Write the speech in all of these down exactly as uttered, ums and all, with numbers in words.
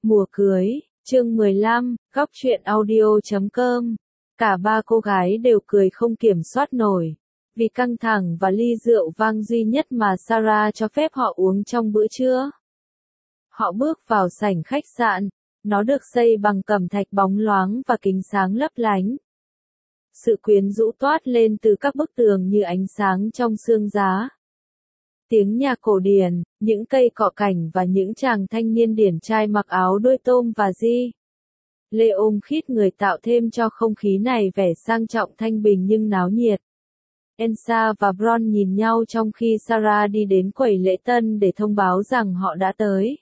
Mùa cưới, chương mười lăm, góc truyện audio chấm com. Cả ba cô gái đều cười không kiểm soát nổi. Vì căng thẳng và ly rượu vang duy nhất mà Sarah cho phép họ uống trong bữa trưa. Họ bước vào sảnh khách sạn, nó được xây bằng cẩm thạch bóng loáng và kính sáng lấp lánh. Sự quyến rũ toát lên từ các bức tường như ánh sáng trong sương giá. Tiếng nhạc cổ điển, những cây cọ cảnh và những chàng thanh niên điển trai mặc áo đôi tôm và di lê ôm khít người tạo thêm cho không khí này vẻ sang trọng thanh bình nhưng náo nhiệt. Elsa và Bron nhìn nhau trong khi Sarah đi đến quầy lễ tân để thông báo rằng họ đã tới.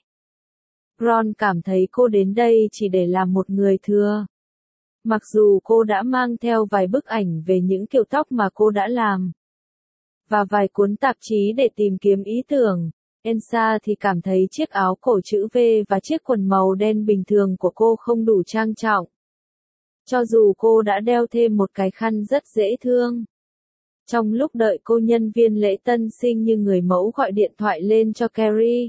Bron cảm thấy cô đến đây chỉ để làm một người thừa. Mặc dù cô đã mang theo vài bức ảnh về những kiểu tóc mà cô đã làm và vài cuốn tạp chí để tìm kiếm ý tưởng, Elsa thì cảm thấy chiếc áo cổ chữ V và chiếc quần màu đen bình thường của cô không đủ trang trọng. Cho dù cô đã đeo thêm một cái khăn rất dễ thương. Trong lúc đợi cô, nhân viên lễ tân xinh như người mẫu gọi điện thoại lên cho Carrie.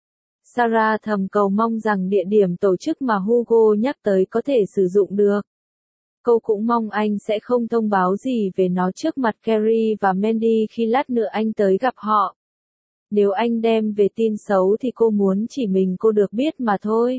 Sarah thầm cầu mong rằng địa điểm tổ chức mà Hugo nhắc tới có thể sử dụng được. Cô cũng mong anh sẽ không thông báo gì về nó trước mặt Carrie và Mandy khi lát nữa anh tới gặp họ. Nếu anh đem về tin xấu thì cô muốn chỉ mình cô được biết mà thôi.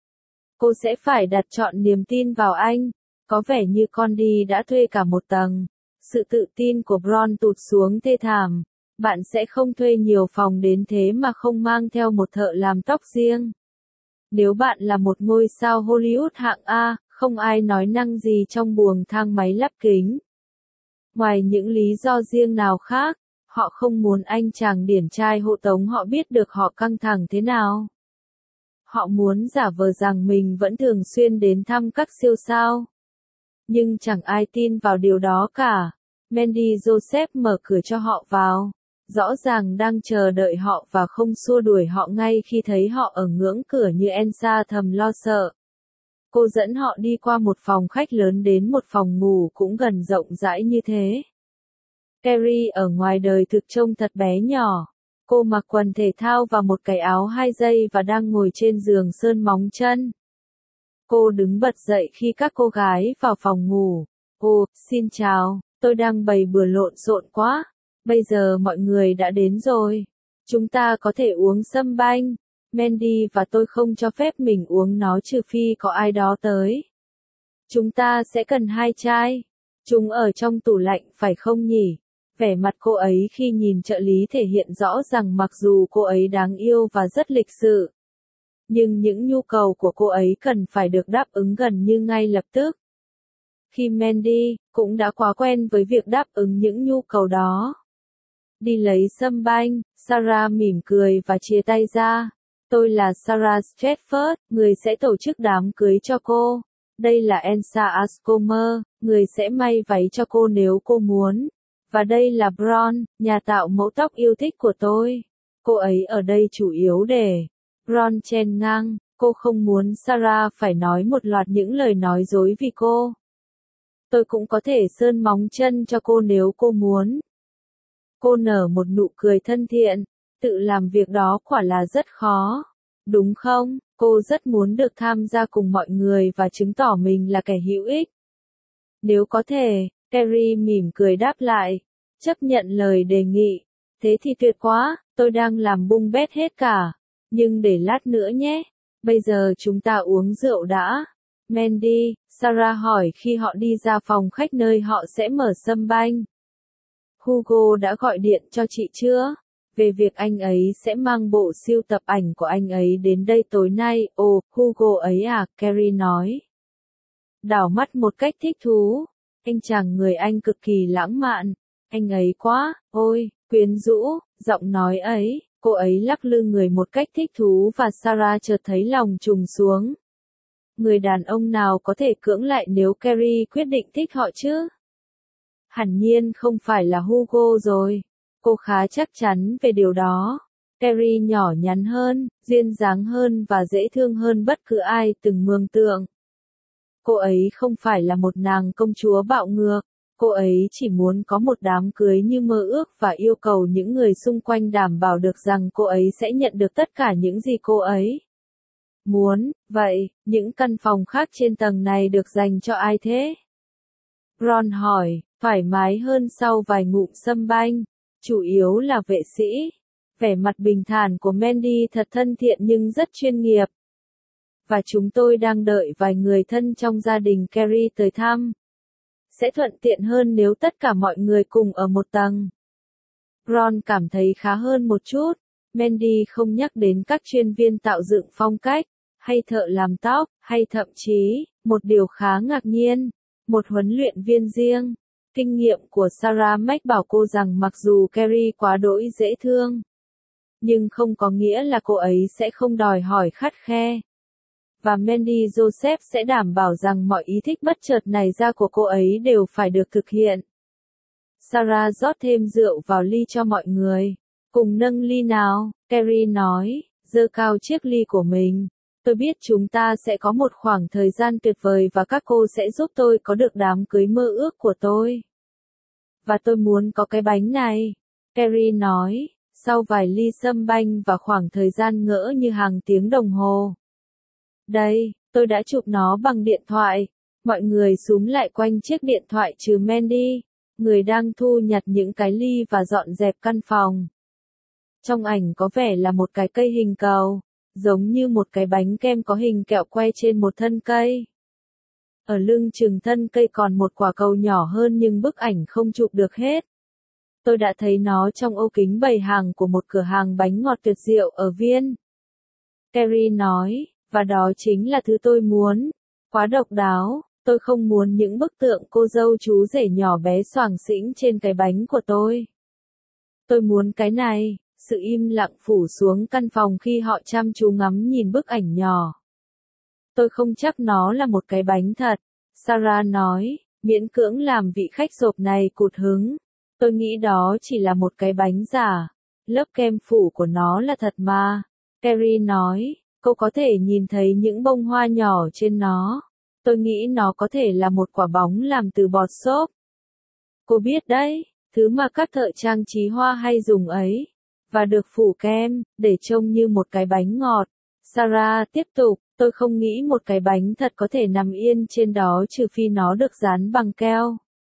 Cô sẽ phải đặt trọn niềm tin vào anh. Có vẻ như Condi đã thuê cả một tầng. Sự tự tin của Bron tụt xuống thê thảm. Bạn sẽ không thuê nhiều phòng đến thế mà không mang theo một thợ làm tóc riêng. Nếu bạn là một ngôi sao Hollywood hạng A, không ai nói năng gì trong buồng thang máy lắp kính. Ngoài những lý do riêng nào khác, họ không muốn anh chàng điển trai hộ tống họ biết được họ căng thẳng thế nào. Họ muốn giả vờ rằng mình vẫn thường xuyên đến thăm các siêu sao. Nhưng chẳng ai tin vào điều đó cả. Mandy Joseph mở cửa cho họ vào. Rõ ràng đang chờ đợi họ và không xua đuổi họ ngay khi thấy họ ở ngưỡng cửa như Elsa thầm lo sợ. Cô dẫn họ đi qua một phòng khách lớn đến một phòng ngủ cũng gần rộng rãi như thế. Carrie ở ngoài đời thực trông thật bé nhỏ. Cô mặc quần thể thao và một cái áo hai dây và đang ngồi trên giường sơn móng chân. Cô đứng bật dậy khi các cô gái vào phòng ngủ. Ồ, xin chào, tôi đang bày bừa lộn xộn quá. Bây giờ mọi người đã đến rồi. Chúng ta có thể uống sâm banh. Mandy và tôi không cho phép mình uống nó trừ phi có ai đó tới. Chúng ta sẽ cần hai chai. Chúng ở trong tủ lạnh phải không nhỉ? Vẻ mặt cô ấy khi nhìn trợ lý thể hiện rõ rằng mặc dù cô ấy đáng yêu và rất lịch sự, nhưng những nhu cầu của cô ấy cần phải được đáp ứng gần như ngay lập tức. Khi Mandy cũng đã quá quen với việc đáp ứng những nhu cầu đó. Đi lấy sâm banh, Sarah mỉm cười và chia tay ra. Tôi là Sarah Stratford, người sẽ tổ chức đám cưới cho cô. Đây là Elsa Ascomer, người sẽ may váy cho cô nếu cô muốn. Và đây là Bron, nhà tạo mẫu tóc yêu thích của tôi. Cô ấy ở đây chủ yếu để... Bron chen ngang, cô không muốn Sarah phải nói một loạt những lời nói dối vì cô. Tôi cũng có thể sơn móng chân cho cô nếu cô muốn. Cô nở một nụ cười thân thiện. Tự làm việc đó quả là rất khó. Đúng không? Cô rất muốn được tham gia cùng mọi người và chứng tỏ mình là kẻ hữu ích. Nếu có thể, Carrie mỉm cười đáp lại. Chấp nhận lời đề nghị. Thế thì tuyệt quá, tôi đang làm bung bét hết cả. Nhưng để lát nữa nhé. Bây giờ chúng ta uống rượu đã. Mandy, Sarah hỏi khi họ đi ra phòng khách nơi họ sẽ mở sâm banh. Hugo đã gọi điện cho chị chưa? Về việc anh ấy sẽ mang bộ sưu tập ảnh của anh ấy đến đây tối nay. Ồ, Hugo ấy à, Carrie nói. Đảo mắt một cách thích thú. Anh chàng người Anh cực kỳ lãng mạn. Anh ấy quá, ôi, quyến rũ, giọng nói ấy. Cô ấy lắc lư người một cách thích thú và Sarah chợt thấy lòng trùng xuống. Người đàn ông nào có thể cưỡng lại nếu Carrie quyết định thích họ chứ? Hẳn nhiên không phải là Hugo rồi. Cô khá chắc chắn về điều đó. Carrie nhỏ nhắn hơn, duyên dáng hơn và dễ thương hơn bất cứ ai từng mường tượng. Cô ấy không phải là một nàng công chúa bạo ngược. Cô ấy chỉ muốn có một đám cưới như mơ ước và yêu cầu những người xung quanh đảm bảo được rằng cô ấy sẽ nhận được tất cả những gì cô ấy Muốn, vậy, những căn phòng khác trên tầng này được dành cho ai thế? Ron hỏi, thoải mái hơn sau vài ngụm sâm banh, chủ yếu là vệ sĩ. Vẻ mặt bình thản của Mandy thật thân thiện nhưng rất chuyên nghiệp. Và chúng tôi đang đợi vài người thân trong gia đình Carrie tới thăm. Sẽ thuận tiện hơn nếu tất cả mọi người cùng ở một tầng. Ron cảm thấy khá hơn một chút. Mandy không nhắc đến các chuyên viên tạo dựng phong cách, hay thợ làm tóc, hay thậm chí, một điều khá ngạc nhiên, một huấn luyện viên riêng. Kinh nghiệm của Sarah Mac bảo cô rằng mặc dù Carrie quá đỗi dễ thương, nhưng không có nghĩa là cô ấy sẽ không đòi hỏi khắt khe. Và Mandy Joseph sẽ đảm bảo rằng mọi ý thích bất chợt này ra của cô ấy đều phải được thực hiện. Sarah rót thêm rượu vào ly cho mọi người. Cùng nâng ly nào, Carrie nói, giơ cao chiếc ly của mình. Tôi biết chúng ta sẽ có một khoảng thời gian tuyệt vời và các cô sẽ giúp tôi có được đám cưới mơ ước của tôi. Và tôi muốn có cái bánh này. Carrie nói, sau vài ly sâm banh và khoảng thời gian ngỡ như hàng tiếng đồng hồ. Đây, tôi đã chụp nó bằng điện thoại. Mọi người xúm lại quanh chiếc điện thoại trừ Mandy, người đang thu nhặt những cái ly và dọn dẹp căn phòng. Trong ảnh có vẻ là một cái cây hình cầu, giống như một cái bánh kem có hình kẹo quay trên một thân cây. Ở lưng chừng thân cây còn một quả cầu nhỏ hơn nhưng bức ảnh không chụp được hết. Tôi đã thấy nó trong ô kính bày hàng của một cửa hàng bánh ngọt tuyệt diệu ở Viên. Carrie nói, và đó chính là thứ tôi muốn. Quá độc đáo, tôi không muốn những bức tượng cô dâu chú rể nhỏ bé xoàng xĩnh trên cái bánh của tôi. Tôi muốn cái này. Sự im lặng phủ xuống căn phòng khi họ chăm chú ngắm nhìn bức ảnh nhỏ. Tôi không chắc nó là một cái bánh thật, Sarah nói, miễn cưỡng làm vị khách rộp này cụt hứng. Tôi nghĩ đó chỉ là một cái bánh giả, lớp kem phủ của nó là thật mà. Carrie nói, cô có thể nhìn thấy những bông hoa nhỏ trên nó. Tôi nghĩ nó có thể là một quả bóng làm từ bọt xốp. Cô biết đấy, thứ mà các thợ trang trí hoa hay dùng ấy. Và được phủ kem, để trông như một cái bánh ngọt. Sarah tiếp tục, tôi không nghĩ một cái bánh thật có thể nằm yên trên đó trừ phi nó được dán bằng keo.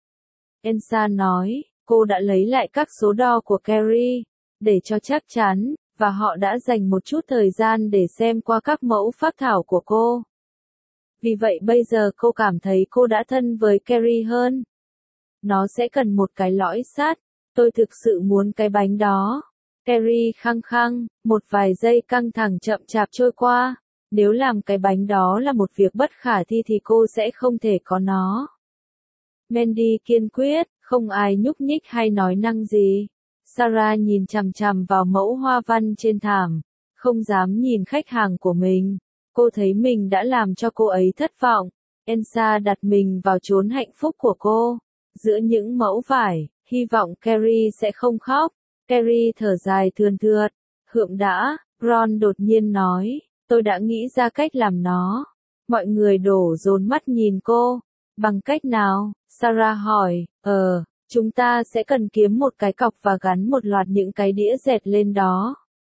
Elsa nói, cô đã lấy lại các số đo của Carrie, để cho chắc chắn, và họ đã dành một chút thời gian để xem qua các mẫu phác thảo của cô. Vì vậy bây giờ cô cảm thấy cô đã thân với Carrie hơn. Nó sẽ cần một cái lõi sắt, tôi thực sự muốn cái bánh đó. Carrie khăng khăng, một vài giây căng thẳng chậm chạp trôi qua. Nếu làm cái bánh đó là một việc bất khả thi thì cô sẽ không thể có nó. Mandy kiên quyết, không ai nhúc nhích hay nói năng gì. Sarah nhìn chằm chằm vào mẫu hoa văn trên thảm, không dám nhìn khách hàng của mình. Cô thấy mình đã làm cho cô ấy thất vọng. Elsa đặt mình vào chốn hạnh phúc của cô. Giữa những mẫu vải, hy vọng Carrie sẽ không khóc. Carrie thở dài thườn thượt. Hượm đã, Ron đột nhiên nói, tôi đã nghĩ ra cách làm nó. Mọi người đổ dồn mắt nhìn cô. Bằng cách nào? Sarah hỏi, ờ, chúng ta sẽ cần kiếm một cái cọc và gắn một loạt những cái đĩa dệt lên đó.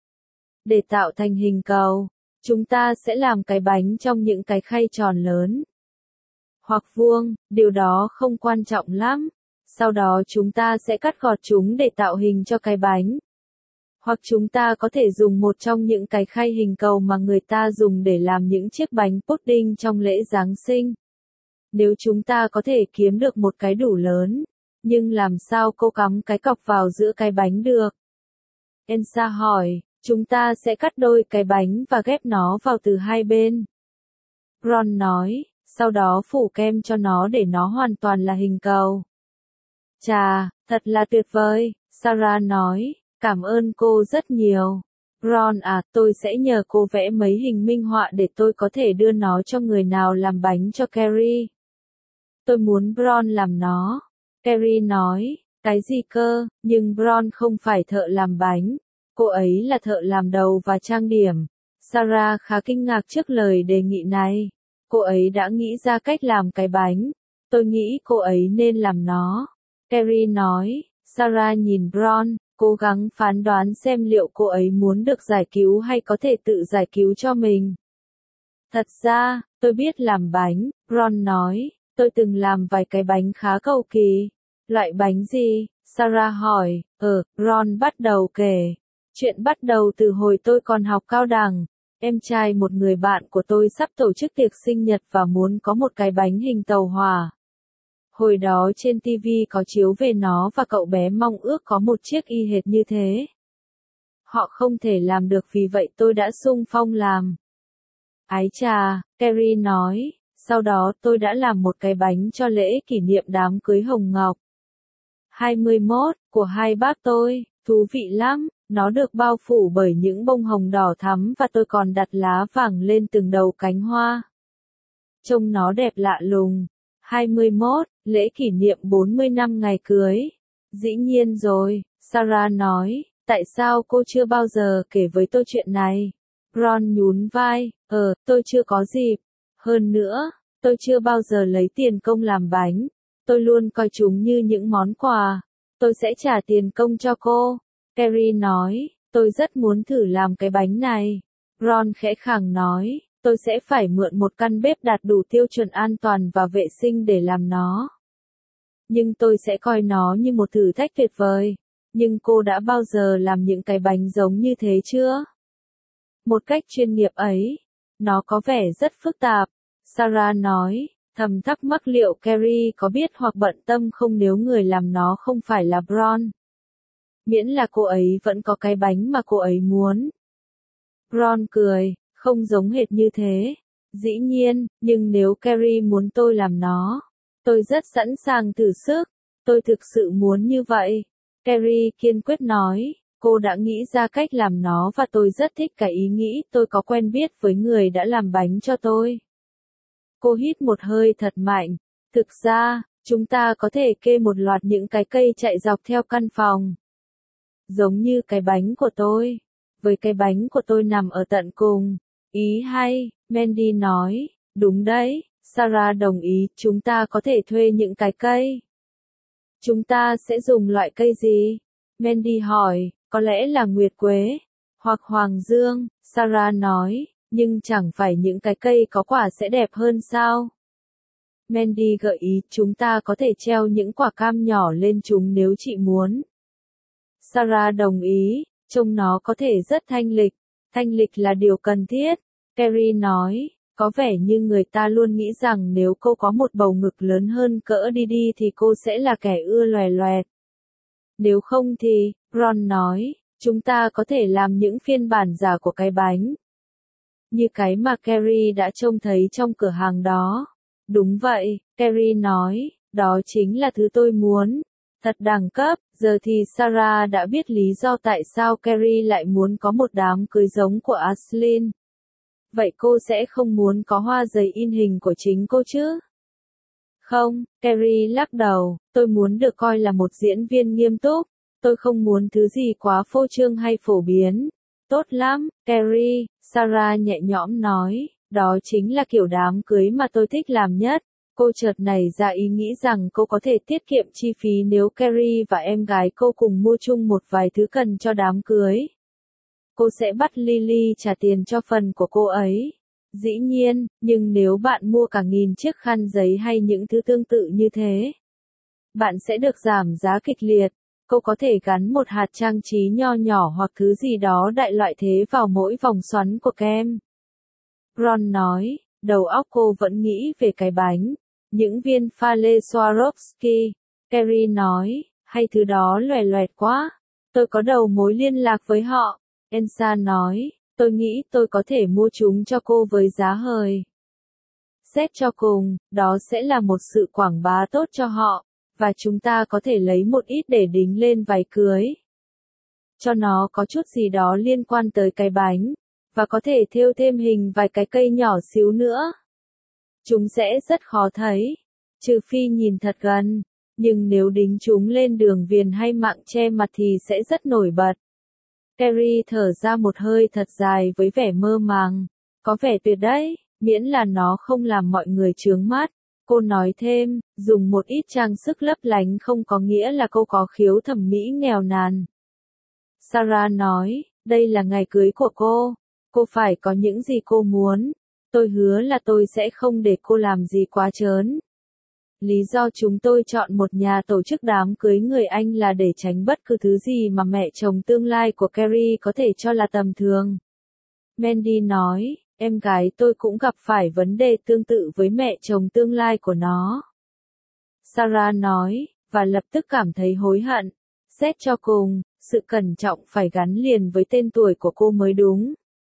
Để tạo thành hình cầu, chúng ta sẽ làm cái bánh trong những cái khay tròn lớn. Hoặc vuông, điều đó không quan trọng lắm. Sau đó chúng ta sẽ cắt gọt chúng để tạo hình cho cái bánh. Hoặc chúng ta có thể dùng một trong những cái khay hình cầu mà người ta dùng để làm những chiếc bánh pudding trong lễ Giáng sinh. Nếu chúng ta có thể kiếm được một cái đủ lớn, nhưng làm sao cô cắm cái cọc vào giữa cái bánh được? Elsa hỏi, chúng ta sẽ cắt đôi cái bánh và ghép nó vào từ hai bên. Ron nói, sau đó phủ kem cho nó để nó hoàn toàn là hình cầu. Chà, thật là tuyệt vời, Sarah nói, cảm ơn cô rất nhiều. Ron à, tôi sẽ nhờ cô vẽ mấy hình minh họa để tôi có thể đưa nó cho người nào làm bánh cho Carrie. Tôi muốn Ron làm nó. Carrie nói, cái gì cơ, nhưng Ron không phải thợ làm bánh. Cô ấy là thợ làm đầu và trang điểm. Sarah khá kinh ngạc trước lời đề nghị này. Cô ấy đã nghĩ ra cách làm cái bánh. Tôi nghĩ cô ấy nên làm nó. Carrie nói, Sarah nhìn Ron, cố gắng phán đoán xem liệu cô ấy muốn được giải cứu hay có thể tự giải cứu cho mình. Thật ra, tôi biết làm bánh, Ron nói, tôi từng làm vài cái bánh khá cầu kỳ. Loại bánh gì? Sarah hỏi, ờ, Ron bắt đầu kể. Chuyện bắt đầu từ hồi tôi còn học cao đẳng. Em trai một người bạn của tôi sắp tổ chức tiệc sinh nhật và muốn có một cái bánh hình tàu hỏa. Hồi đó trên ti vi có chiếu về nó và cậu bé mong ước có một chiếc y hệt như thế. Họ không thể làm được vì vậy tôi đã xung phong làm. Ái chà, Carrie nói, sau đó tôi đã làm một cái bánh cho lễ kỷ niệm đám cưới Hồng Ngọc. hai mươi mốt, của hai bác tôi, thú vị lắm, nó được bao phủ bởi những bông hồng đỏ thắm và tôi còn đặt lá vàng lên từng đầu cánh hoa. Trông nó đẹp lạ lùng. hai mươi mốt, lễ kỷ niệm bốn mươi năm ngày cưới. Dĩ nhiên rồi, Sarah nói, tại sao cô chưa bao giờ kể với tôi chuyện này? Ron nhún vai, ờ, tôi chưa có dịp. Hơn nữa, tôi chưa bao giờ lấy tiền công làm bánh. Tôi luôn coi chúng như những món quà. Tôi sẽ trả tiền công cho cô. Carrie nói, tôi rất muốn thử làm cái bánh này. Ron khẽ khàng nói, tôi sẽ phải mượn một căn bếp đạt đủ tiêu chuẩn an toàn và vệ sinh để làm nó. Nhưng tôi sẽ coi nó như một thử thách tuyệt vời. Nhưng cô đã bao giờ làm những cái bánh giống như thế chưa? Một cách chuyên nghiệp ấy. Nó có vẻ rất phức tạp. Sarah nói, thầm thắc mắc liệu Carrie có biết hoặc bận tâm không nếu người làm nó không phải là Ron. Miễn là cô ấy vẫn có cái bánh mà cô ấy muốn. Ron cười, không giống hệt như thế. Dĩ nhiên, nhưng nếu Carrie muốn tôi làm nó, tôi rất sẵn sàng thử sức. Tôi thực sự muốn như vậy. Carrie kiên quyết nói, cô đã nghĩ ra cách làm nó và tôi rất thích cái ý nghĩ tôi có quen biết với người đã làm bánh cho tôi. Cô hít một hơi thật mạnh. Thực ra, chúng ta có thể kê một loạt những cái cây chạy dọc theo căn phòng. Giống như cái bánh của tôi. Với cái bánh của tôi nằm ở tận cùng. Ý hay, Mandy nói. Đúng đấy, Sarah đồng ý, chúng ta có thể thuê những cái cây. Chúng ta sẽ dùng loại cây gì? Mandy hỏi, có lẽ là nguyệt quế, hoặc hoàng dương, Sarah nói, nhưng chẳng phải những cái cây có quả sẽ đẹp hơn sao? Mandy gợi ý, chúng ta có thể treo những quả cam nhỏ lên chúng nếu chị muốn. Sarah đồng ý, trông nó có thể rất thanh lịch. Thanh lịch là điều cần thiết. Carrie nói, có vẻ như người ta luôn nghĩ rằng nếu cô có một bầu ngực lớn hơn cỡ Didi thì cô sẽ là kẻ ưa loè loẹt. Nếu không thì, Ron nói, chúng ta có thể làm những phiên bản giả của cái bánh. Như cái mà Carrie đã trông thấy trong cửa hàng đó. Đúng vậy, Carrie nói, đó chính là thứ tôi muốn. Thật đẳng cấp, giờ thì Sarah đã biết lý do tại sao Carrie lại muốn có một đám cưới giống của Ashlyn. Vậy cô sẽ không muốn có hoa giấy in hình của chính cô chứ? Không, Carrie lắc đầu, tôi muốn được coi là một diễn viên nghiêm túc. Tôi không muốn thứ gì quá phô trương hay phổ biến. Tốt lắm, Carrie, Sarah nhẹ nhõm nói, đó chính là kiểu đám cưới mà tôi thích làm nhất. Cô chợt nảy ra ý nghĩ rằng cô có thể tiết kiệm chi phí nếu Carrie và em gái cô cùng mua chung một vài thứ cần cho đám cưới. Cô sẽ bắt Lily trả tiền cho phần của cô ấy. Dĩ nhiên, nhưng nếu bạn mua cả nghìn chiếc khăn giấy hay những thứ tương tự như thế, bạn sẽ được giảm giá kịch liệt. Cô có thể gắn một hạt trang trí nho nhỏ hoặc thứ gì đó đại loại thế vào mỗi vòng xoắn của kem. Ron nói, đầu óc cô vẫn nghĩ về cái bánh. Những viên pha lê Swarovski. Carrie nói, hay thứ đó loè loẹt quá. Tôi có đầu mối liên lạc với họ. Elsa nói, tôi nghĩ tôi có thể mua chúng cho cô với giá hời. Xét cho cùng, đó sẽ là một sự quảng bá tốt cho họ, và chúng ta có thể lấy một ít để đính lên váy cưới. Cho nó có chút gì đó liên quan tới cái bánh, và có thể thêu thêm hình vài cái cây nhỏ xíu nữa. Chúng sẽ rất khó thấy, trừ phi nhìn thật gần, nhưng nếu đính chúng lên đường viền hay mạng che mặt thì sẽ rất nổi bật. Carrie thở ra một hơi thật dài với vẻ mơ màng. Có vẻ tuyệt đấy, miễn là nó không làm mọi người chướng mắt. Cô nói thêm, dùng một ít trang sức lấp lánh không có nghĩa là cô có khiếu thẩm mỹ nghèo nàn. Sarah nói, đây là ngày cưới của cô. Cô phải có những gì cô muốn. Tôi hứa là tôi sẽ không để cô làm gì quá trớn. Lý do chúng tôi chọn một nhà tổ chức đám cưới người Anh là để tránh bất cứ thứ gì mà mẹ chồng tương lai của Carrie có thể cho là tầm thường. Mandy nói, em gái tôi cũng gặp phải vấn đề tương tự với mẹ chồng tương lai của nó. Sarah nói, và lập tức cảm thấy hối hận. Xét cho cùng, sự cẩn trọng phải gắn liền với tên tuổi của cô mới đúng.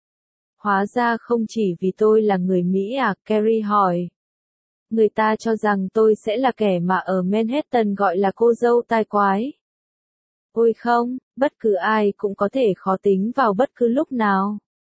Hóa ra không chỉ vì tôi là người Mỹ à, Carrie hỏi. Người ta cho rằng tôi sẽ là kẻ mà ở Manhattan gọi là cô dâu tai quái. Ôi không, bất cứ ai cũng có thể khó tính vào bất cứ lúc nào.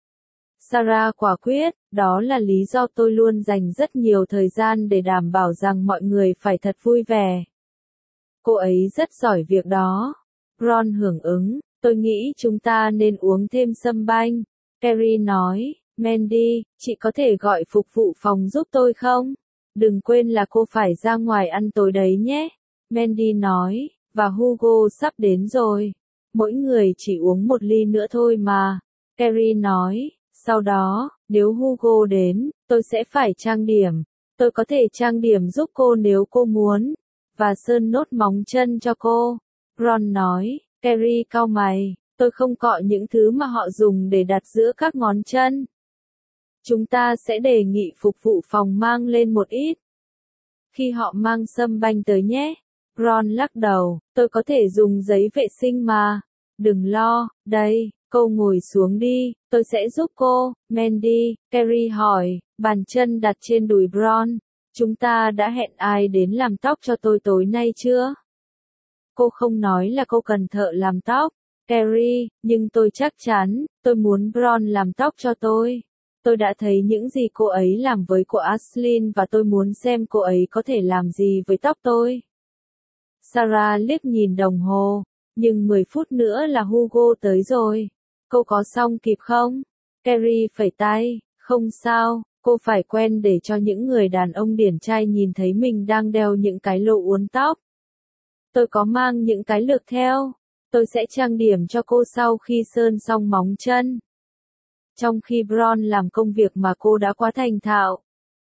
Sarah quả quyết, đó là lý do tôi luôn dành rất nhiều thời gian để đảm bảo rằng mọi người phải thật vui vẻ. Cô ấy rất giỏi việc đó. Ron hưởng ứng, tôi nghĩ chúng ta nên uống thêm sâm banh. Carrie nói, Mandy, chị có thể gọi phục vụ phòng giúp tôi không? Đừng quên là cô phải ra ngoài ăn tối đấy nhé. Mandy nói, và Hugo sắp đến rồi. Mỗi người chỉ uống một ly nữa thôi mà. Carrie nói, sau đó, nếu Hugo đến, tôi sẽ phải trang điểm. Tôi có thể trang điểm giúp cô nếu cô muốn. Và sơn nốt móng chân cho cô. Ron nói, Carrie cau mày, tôi không cọ những thứ mà họ dùng để đặt giữa các ngón chân. Chúng ta sẽ đề nghị phục vụ phòng mang lên một ít. Khi họ mang sâm banh tới nhé. Ron lắc đầu, tôi có thể dùng giấy vệ sinh mà. Đừng lo, đây, cô ngồi xuống đi, tôi sẽ giúp cô. Mandy, Carrie hỏi, bàn chân đặt trên đùi Ron. Chúng ta đã hẹn ai đến làm tóc cho tôi tối nay chưa? Cô không nói là cô cần thợ làm tóc. Carrie, nhưng tôi chắc chắn, tôi muốn Ron làm tóc cho tôi. Tôi đã thấy những gì cô ấy làm với cô Ashlyn và tôi muốn xem cô ấy có thể làm gì với tóc tôi. Sarah liếc nhìn đồng hồ, nhưng mười phút nữa là Hugo tới rồi. Cô có xong kịp không? Carrie phẩy tay, không sao, cô phải quen để cho những người đàn ông điển trai nhìn thấy mình đang đeo những cái lỗ uốn tóc. Tôi có mang những cái lược theo. Tôi sẽ trang điểm cho cô sau khi sơn xong móng chân. Trong khi Ron làm công việc mà cô đã quá thành thạo.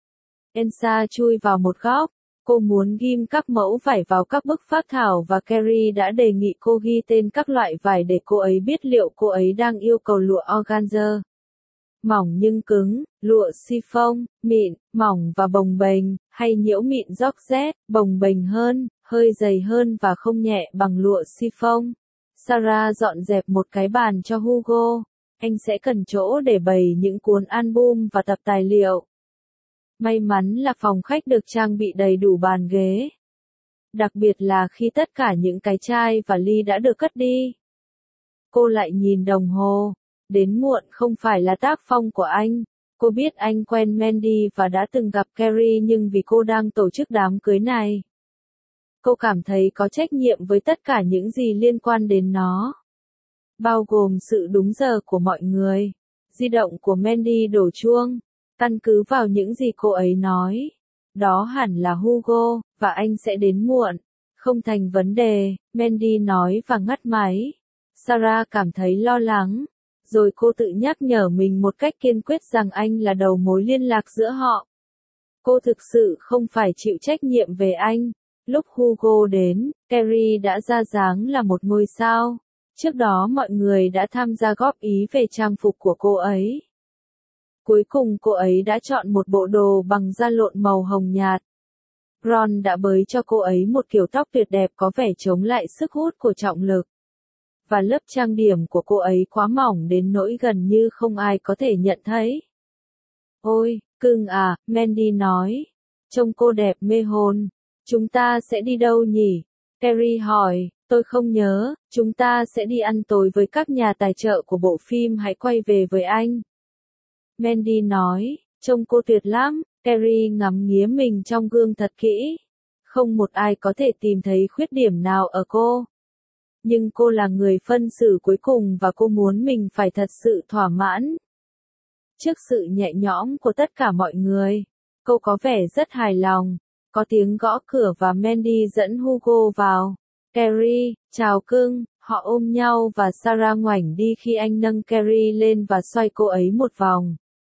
Elsa chui vào một góc. Cô muốn ghim các mẫu vải vào các bức phác thảo và Carrie đã đề nghị cô ghi tên các loại vải để cô ấy biết liệu cô ấy đang yêu cầu lụa organza. Mỏng nhưng cứng, lụa chiffon, mịn, mỏng và bồng bềnh, hay nhiễu mịn georgette, bồng bềnh hơn, hơi dày hơn và không nhẹ bằng lụa chiffon. Sarah dọn dẹp một cái bàn cho Hugo. Anh sẽ cần chỗ để bày những cuốn album và tập tài liệu. May mắn là phòng khách được trang bị đầy đủ bàn ghế. Đặc biệt là khi tất cả những cái chai và ly đã được cất đi. Cô lại nhìn đồng hồ. Đến muộn không phải là tác phong của anh. Cô biết anh quen Mandy và đã từng gặp Carrie nhưng vì cô đang tổ chức đám cưới này. Cô cảm thấy có trách nhiệm với tất cả những gì liên quan đến nó. Bao gồm sự đúng giờ của mọi người. Di động của Mandy đổ chuông. Căn cứ vào những gì cô ấy nói. Đó hẳn là Hugo, và anh sẽ đến muộn. Không thành vấn đề, Mandy nói và ngắt máy. Sarah cảm thấy lo lắng. Rồi cô tự nhắc nhở mình một cách kiên quyết rằng anh là đầu mối liên lạc giữa họ. Cô thực sự không phải chịu trách nhiệm về anh. Lúc Hugo đến, Carrie đã ra dáng là một ngôi sao. Trước đó mọi người đã tham gia góp ý về trang phục của cô ấy. Cuối cùng cô ấy đã chọn một bộ đồ bằng da lộn màu hồng nhạt. Ron đã bới cho cô ấy một kiểu tóc tuyệt đẹp có vẻ chống lại sức hút của trọng lực. Và lớp trang điểm của cô ấy quá mỏng đến nỗi gần như không ai có thể nhận thấy. Ôi, cưng à, Mandy nói. Trông cô đẹp mê hồn. Chúng ta sẽ đi đâu nhỉ? Carrie hỏi, tôi không nhớ, chúng ta sẽ đi ăn tối với các nhà tài trợ của bộ phim Hãy quay về với anh. Mandy nói, trông cô tuyệt lắm. Carrie ngắm nghía mình trong gương thật kỹ. Không một ai có thể tìm thấy khuyết điểm nào ở cô. Nhưng cô là người phân xử cuối cùng và cô muốn mình phải thật sự thỏa mãn. Trước sự nhẹ nhõm của tất cả mọi người, cô có vẻ rất hài lòng. Có tiếng gõ cửa và Mandy dẫn Hugo vào. Carrie, chào cưng, họ ôm nhau và Sarah ngoảnh đi khi anh nâng Carrie lên và xoay cô ấy một vòng.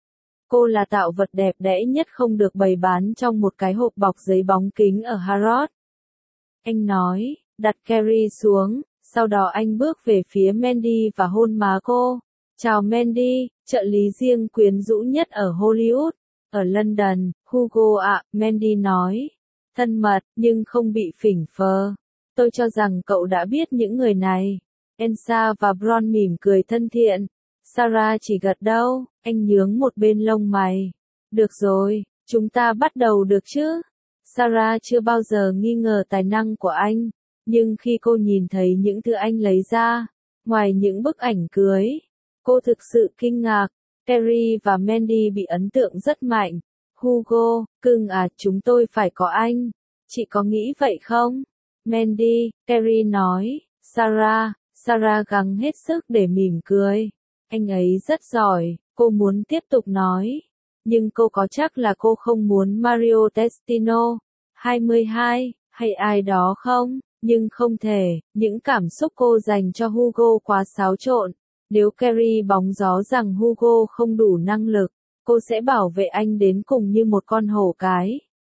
Cô là tạo vật đẹp đẽ nhất không được bày bán trong một cái hộp bọc giấy bóng kính ở Harrods. Anh nói, đặt Carrie xuống, sau đó anh bước về phía Mandy và hôn má cô. Chào Mandy, trợ lý riêng quyến rũ nhất ở Hollywood, ở London, Hugo ạ, Mandy nói. Thân mật, nhưng không bị phỉnh phơ. Tôi cho rằng cậu đã biết những người này. Elsa và Bron mỉm cười thân thiện. Sarah chỉ gật đầu, anh nhướng một bên lông mày. Được rồi, chúng ta bắt đầu được chứ? Sarah chưa bao giờ nghi ngờ tài năng của anh, nhưng khi cô nhìn thấy những thứ anh lấy ra, ngoài những bức ảnh cưới, cô thực sự kinh ngạc. Carrie và Mandy bị ấn tượng rất mạnh. Hugo, cưng à, chúng tôi phải có anh. Chị có nghĩ vậy không? Mandy, Carrie nói. Sarah, Sarah gắng hết sức để mỉm cười. Anh ấy rất giỏi, cô muốn tiếp tục nói. Nhưng cô có chắc là cô không muốn Mario Testino, hai mươi hai, hay ai đó không? Nhưng không thể, những cảm xúc cô dành cho Hugo quá xáo trộn. Nếu Carrie bóng gió rằng Hugo không đủ năng lực, cô sẽ bảo vệ anh đến cùng như một con hổ cái.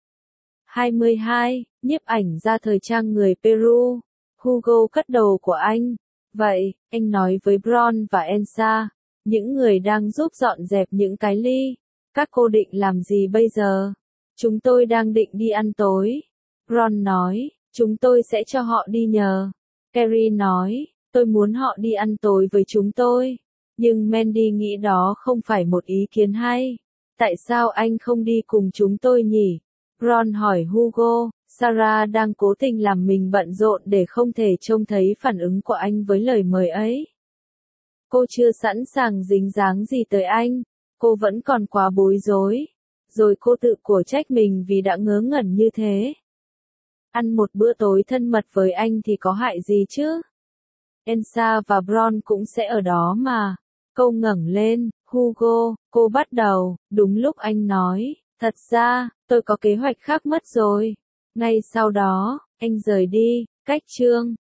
hai mươi hai, nhiếp ảnh ra thời trang người Peru. Hugo cất đồ của anh. Vậy, anh nói với Bron và Elsa, những người đang giúp dọn dẹp những cái ly. Các cô định làm gì bây giờ? Chúng tôi đang định đi ăn tối. Bron nói, chúng tôi sẽ cho họ đi nhờ. Carrie nói, tôi muốn họ đi ăn tối với chúng tôi. Nhưng Mandy nghĩ đó không phải một ý kiến hay. Tại sao anh không đi cùng chúng tôi nhỉ? Bron hỏi Hugo. Sarah đang cố tình làm mình bận rộn để không thể trông thấy phản ứng của anh với lời mời ấy. Cô chưa sẵn sàng dính dáng gì tới anh. Cô vẫn còn quá bối rối. Rồi cô tự cổ trách mình vì đã ngớ ngẩn như thế. Ăn một bữa tối thân mật với anh thì có hại gì chứ? Elsa và Bron cũng sẽ ở đó mà. Cô ngẩng lên, Hugo, cô bắt đầu, đúng lúc anh nói, thật ra, tôi có kế hoạch khác mất rồi. Ngay sau đó, anh rời đi, cách chương.